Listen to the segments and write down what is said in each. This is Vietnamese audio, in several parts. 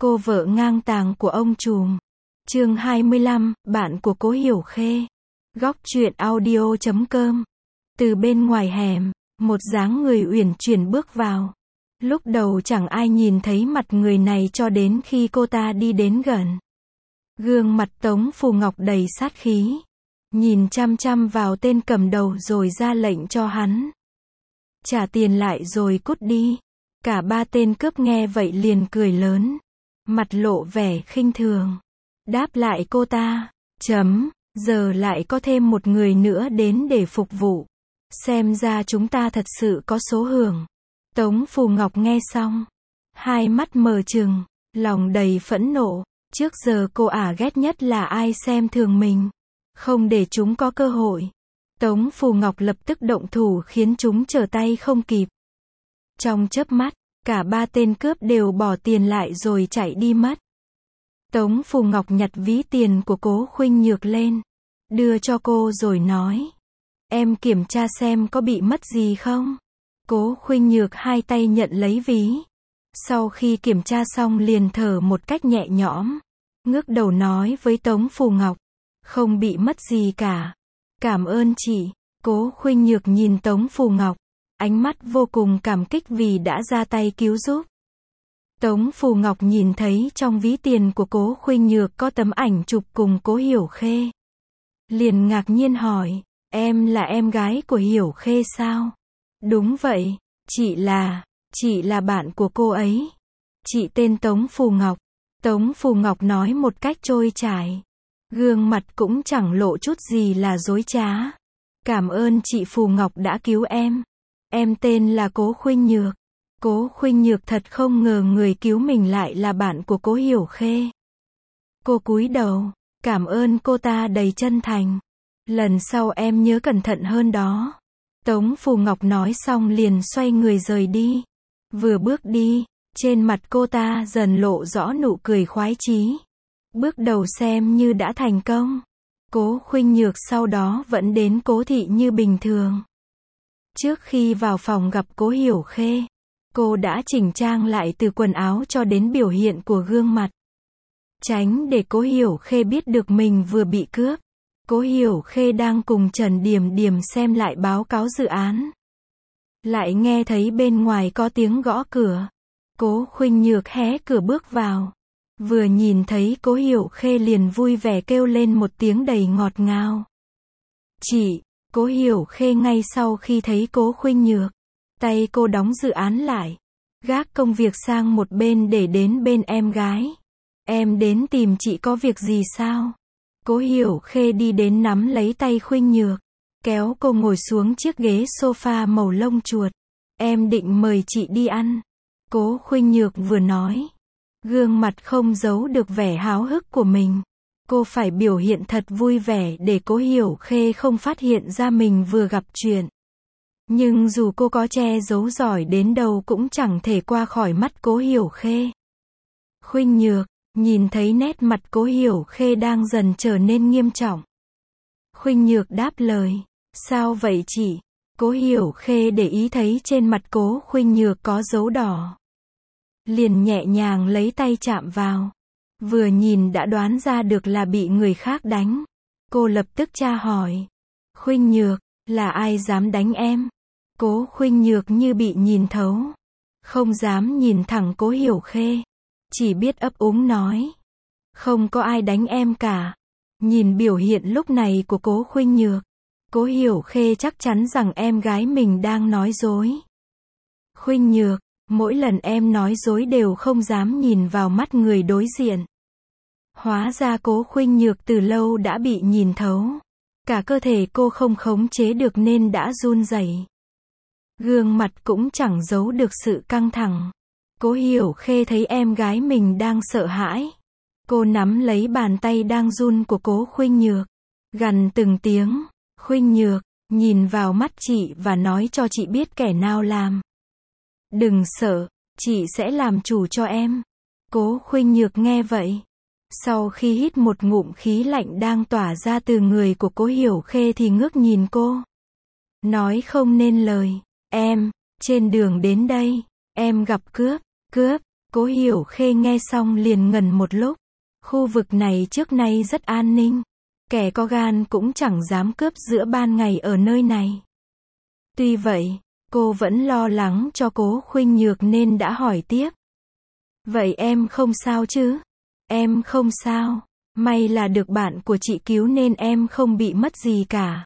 Cô vợ ngang tàng của ông trùm. Chương 25, bạn của Cố Hiểu Khê. Góc truyện audio.com. Từ bên ngoài hẻm, một dáng người uyển chuyển bước vào. Lúc đầu chẳng ai nhìn thấy mặt người này cho đến khi cô ta đi đến gần. Gương mặt Tống Phù Ngọc đầy sát khí. Nhìn chăm chăm vào tên cầm đầu rồi ra lệnh cho hắn. Trả tiền lại rồi cút đi. Cả ba tên cướp nghe vậy liền cười lớn. Mặt lộ vẻ khinh thường. Đáp lại cô ta. Giờ lại có thêm một người nữa đến để phục vụ. Xem ra chúng ta thật sự có số hưởng. Tống Phù Ngọc nghe xong. Hai mắt mờ trừng. Lòng đầy phẫn nộ. Trước giờ cô ghét nhất là ai xem thường mình. Không để chúng có cơ hội. Tống Phù Ngọc lập tức động thủ khiến chúng trở tay không kịp. Trong chớp mắt, cả ba tên cướp đều bỏ tiền lại rồi chạy đi mất. Tống Phù Ngọc nhặt ví tiền của Cố Khuynh Nhược lên. Đưa cho cô rồi nói. Em kiểm tra xem có bị mất gì không? Cố Khuynh Nhược hai tay nhận lấy ví. Sau khi kiểm tra xong liền thở một cách nhẹ nhõm. Ngước đầu nói với Tống Phù Ngọc. Không bị mất gì cả. Cảm ơn chị. Cố Khuynh Nhược nhìn Tống Phù Ngọc. Ánh mắt vô cùng cảm kích vì đã ra tay cứu giúp. Tống Phù Ngọc nhìn thấy trong ví tiền của Cố Khuynh Nhược có tấm ảnh chụp cùng Cố Hiểu Khê. Liền ngạc nhiên hỏi, em là em gái của Hiểu Khê sao? Đúng vậy, chị là bạn của cô ấy. Chị tên Tống Phù Ngọc. Tống Phù Ngọc nói một cách trôi chảy. Gương mặt cũng chẳng lộ chút gì là dối trá. Cảm ơn chị Phù Ngọc đã cứu em. Em tên là Cố Khuynh Nhược. Cố Khuynh Nhược thật không ngờ người cứu mình lại là bạn của Cố Hiểu Khê. Cô cúi đầu, cảm ơn cô ta đầy chân thành. Lần sau em nhớ cẩn thận hơn đó. Tống Phù Ngọc nói xong liền xoay người rời đi. Vừa bước đi, trên mặt cô ta dần lộ rõ nụ cười khoái chí. Bước đầu xem như đã thành công. Cố Khuynh Nhược sau đó vẫn đến Cố thị như bình thường. Trước khi vào phòng gặp Cố Hiểu Khê, cô đã chỉnh trang lại từ quần áo cho đến biểu hiện của gương mặt. Tránh để Cố Hiểu Khê biết được mình vừa bị cướp. Cố Hiểu Khê đang cùng Trần Điềm Điềm xem lại báo cáo dự án. Lại nghe thấy bên ngoài có tiếng gõ cửa. Cố Khuynh Nhược hé cửa bước vào. Vừa nhìn thấy Cố Hiểu Khê liền vui vẻ kêu lên một tiếng đầy ngọt ngào. Chị, Cố Hiểu Khê ngay sau khi thấy Cố Khuynh Nhược. Tay cô đóng dự án lại. Gác công việc sang một bên để đến bên em gái. Em đến tìm chị có việc gì sao? Cố Hiểu Khê đi đến nắm lấy tay Khuynh Nhược. Kéo cô ngồi xuống chiếc ghế sofa màu lông chuột. Em định mời chị đi ăn. Cố Khuynh Nhược vừa nói. Gương mặt không giấu được vẻ háo hức của mình. Cô phải biểu hiện thật vui vẻ để Cố Hiểu Khê không phát hiện ra mình vừa gặp chuyện. Nhưng dù cô có che giấu giỏi đến đâu cũng chẳng thể qua khỏi mắt Cố Hiểu Khê. Khuynh Nhược, nhìn thấy nét mặt Cố Hiểu Khê đang dần trở nên nghiêm trọng. Khuynh Nhược đáp lời, sao vậy chị? Cố Hiểu Khê để ý thấy trên mặt Cố Khuynh Nhược có dấu đỏ. Liền nhẹ nhàng lấy tay chạm vào. Vừa nhìn đã đoán ra được là bị người khác đánh. Cô lập tức tra hỏi. Khuynh Nhược, là ai dám đánh em? Cố Khuynh Nhược như bị nhìn thấu. Không dám nhìn thẳng Cố Hiểu Khê. Chỉ biết ấp úng nói. Không có ai đánh em cả. Nhìn biểu hiện lúc này của Cố Khuynh Nhược. Cố Hiểu Khê chắc chắn rằng em gái mình đang nói dối. Khuynh Nhược, mỗi lần em nói dối đều không dám nhìn vào mắt người đối diện. Hóa ra Cố Khuynh Nhược từ lâu đã bị nhìn thấu. Cả cơ thể cô không khống chế được nên đã run rẩy. Gương mặt cũng chẳng giấu được sự căng thẳng. Cố Hiểu Khê thấy em gái mình đang sợ hãi. Cô nắm lấy bàn tay đang run của Cố Khuynh Nhược. Gằn từng tiếng. Khuynh Nhược, nhìn vào mắt chị và nói cho chị biết kẻ nào làm. Đừng sợ, chị sẽ làm chủ cho em. Cố Khuynh Nhược nghe vậy. Sau khi hít một ngụm khí lạnh đang tỏa ra từ người của Cố Hiểu Khê thì ngước nhìn cô. Nói không nên lời. Em, trên đường đến đây, em gặp cướp. Cố Hiểu Khê nghe xong liền ngẩn một lúc. Khu vực này trước nay rất an ninh. Kẻ có gan cũng chẳng dám cướp giữa ban ngày ở nơi này. Tuy vậy, cô vẫn lo lắng cho Cố Khuynh Nhược nên đã hỏi tiếp. Vậy em không sao chứ? Em không sao. May là được bạn của chị cứu nên em không bị mất gì cả.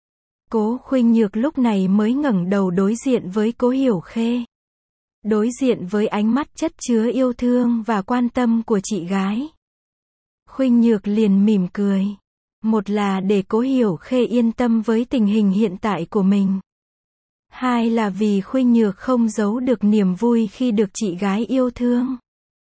Cố Khuynh Nhược lúc này mới ngẩng đầu đối diện với Cố Hiểu Khê. Đối diện với ánh mắt chất chứa yêu thương và quan tâm của chị gái. Khuynh Nhược liền mỉm cười. Một là để Cố Hiểu Khê yên tâm với tình hình hiện tại của mình. Hai là vì Khuynh Nhược không giấu được niềm vui khi được chị gái yêu thương.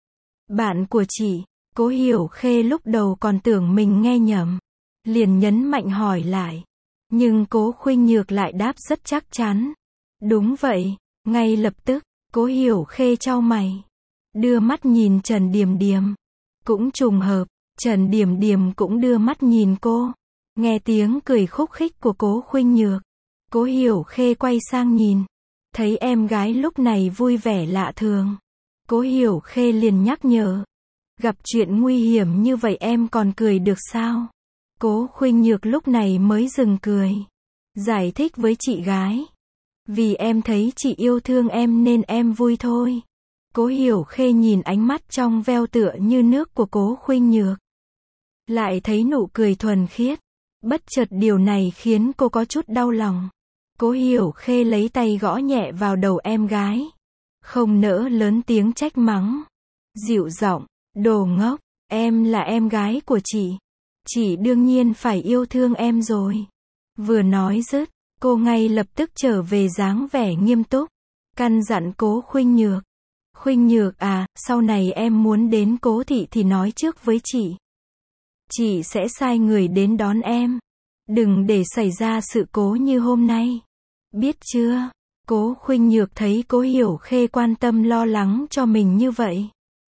Bạn của chị, Cố Hiểu Khê lúc đầu còn tưởng mình nghe nhầm. Liền nhấn mạnh hỏi lại. Nhưng Cố Khuynh Nhược lại đáp rất chắc chắn. Đúng vậy, ngay lập tức, Cố Hiểu Khê chau mày. Đưa mắt nhìn Trần Điềm Điềm. Cũng trùng hợp, Trần Điềm Điềm cũng đưa mắt nhìn cô. Nghe tiếng cười khúc khích của Cố Khuynh Nhược. Cố Hiểu Khê quay sang nhìn. Thấy em gái lúc này vui vẻ lạ thường. Cố Hiểu Khê liền nhắc nhở. Gặp chuyện nguy hiểm như vậy em còn cười được sao? Cố Khuynh Nhược lúc này mới dừng cười. Giải thích với chị gái. Vì em thấy chị yêu thương em nên em vui thôi. Cố Hiểu Khê nhìn ánh mắt trong veo tựa như nước của Cố Khuynh Nhược. Lại thấy nụ cười thuần khiết. Bất chợt điều này khiến cô có chút đau lòng. Cố Hiểu Khê lấy tay gõ nhẹ vào đầu em gái. Không nỡ lớn tiếng trách mắng. Dịu giọng, đồ ngốc, em là em gái của chị. Chị đương nhiên phải yêu thương em rồi. Vừa nói dứt, cô ngay lập tức trở về dáng vẻ nghiêm túc. Căn dặn Cố Khuynh Nhược. Khuynh Nhược à, sau này em muốn đến Cố thị thì nói trước với chị. Chị sẽ sai người đến đón em. Đừng để xảy ra sự cố như hôm nay. Biết chưa? Cố Khuynh Nhược thấy Cố Hiểu Khê quan tâm lo lắng cho mình như vậy.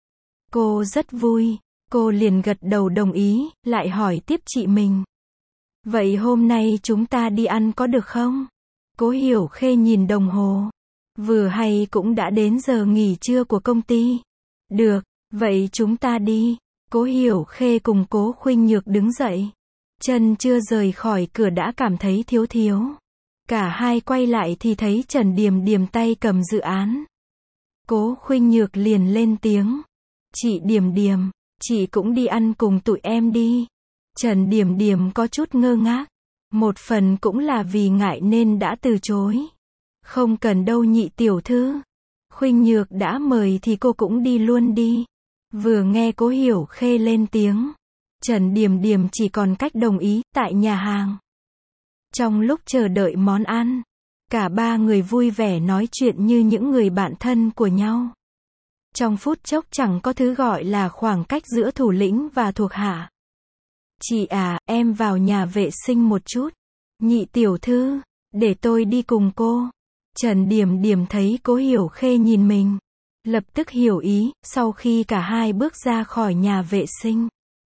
Cô rất vui. Cô liền gật đầu đồng ý, lại hỏi tiếp chị mình. Vậy hôm nay chúng ta đi ăn có được không? Cố Hiểu Khê nhìn đồng hồ. Vừa hay cũng đã đến giờ nghỉ trưa của công ty. Được, vậy chúng ta đi. Cố Hiểu Khê cùng Cố Khuynh Nhược đứng dậy. Chân chưa rời khỏi cửa đã cảm thấy thiếu thiếu. Cả hai quay lại thì thấy Trần Điềm Điềm tay cầm dự án. Cố Khuynh Nhược liền lên tiếng. Chị Điềm Điềm, chị cũng đi ăn cùng tụi em đi. Trần Điềm Điềm có chút ngơ ngác. Một phần cũng là vì ngại nên đã từ chối. Không cần đâu nhị tiểu thư. Khuynh Nhược đã mời thì cô cũng đi luôn đi. Vừa nghe Cố Hiểu Khê lên tiếng. Trần Điềm Điềm chỉ còn cách đồng ý, tại nhà hàng. Trong lúc chờ đợi món ăn, cả ba người vui vẻ nói chuyện như những người bạn thân của nhau. Trong phút chốc chẳng có thứ gọi là khoảng cách giữa thủ lĩnh và thuộc hạ. Chị à, em vào nhà vệ sinh một chút. Nhị tiểu thư, để tôi đi cùng cô. Trần Điềm Điềm thấy Cố Hiểu Khê nhìn mình. Lập tức hiểu ý, sau khi cả hai bước ra khỏi nhà vệ sinh.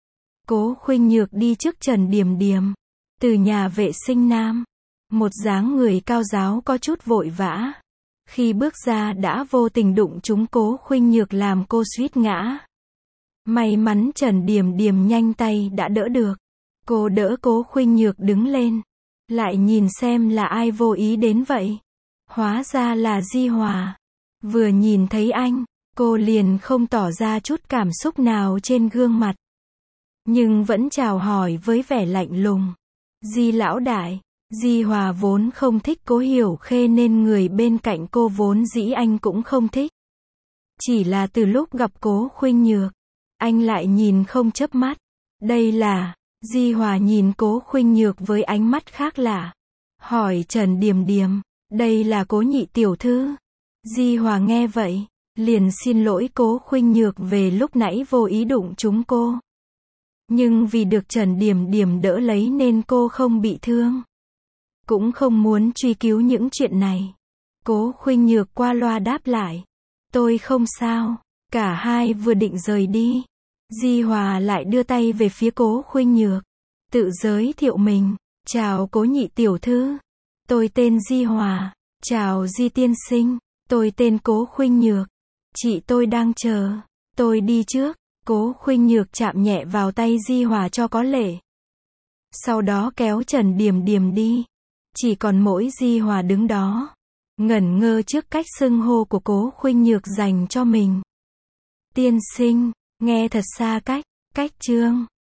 Cố Khuynh Nhược đi trước Trần Điềm Điềm. Từ nhà vệ sinh nam. Một dáng người cao ráo có chút vội vã. Khi bước ra đã vô tình đụng trúng Cố Khuynh Nhược làm cô suýt ngã. May mắn Trần Điềm Điềm nhanh tay đã đỡ được. Cô đỡ Cố Khuynh Nhược đứng lên. Lại nhìn xem là ai vô ý đến vậy. Hóa ra là Di Hòa. Vừa nhìn thấy anh, cô liền không tỏ ra chút cảm xúc nào trên gương mặt. Nhưng vẫn chào hỏi với vẻ lạnh lùng. Di lão đại. Di Hòa vốn không thích Cố Hiểu Khê nên người bên cạnh cô vốn dĩ anh cũng không thích. Chỉ là từ lúc gặp Cố Khuynh Nhược, anh lại nhìn không chớp mắt. Đây là, Di Hòa nhìn Cố Khuynh Nhược với ánh mắt khác lạ. Hỏi Trần Điềm Điềm, đây là Cố nhị tiểu thư. Di Hòa nghe vậy, liền xin lỗi Cố Khuynh Nhược về lúc nãy vô ý đụng trúng cô. Nhưng vì được Trần Điềm Điềm đỡ lấy nên cô không bị thương. Cũng không muốn truy cứu những chuyện này. Cố Khuynh Nhược qua loa đáp lại. Tôi không sao. Cả hai vừa định rời đi. Di Hòa lại đưa tay về phía Cố Khuynh Nhược. Tự giới thiệu mình. Chào Cố nhị tiểu thư. Tôi tên Di Hòa. Chào Di tiên sinh. Tôi tên Cố Khuynh Nhược. Chị tôi đang chờ. Tôi đi trước. Cố Khuynh Nhược chạm nhẹ vào tay Di Hòa cho có lệ. Sau đó kéo Trần Điềm Điềm đi. Chỉ còn mỗi Di Hòa đứng đó, ngẩn ngơ trước cách xưng hô của Cố Khuynh Nhược dành cho mình. Tiên sinh, nghe thật xa cách, cách chương.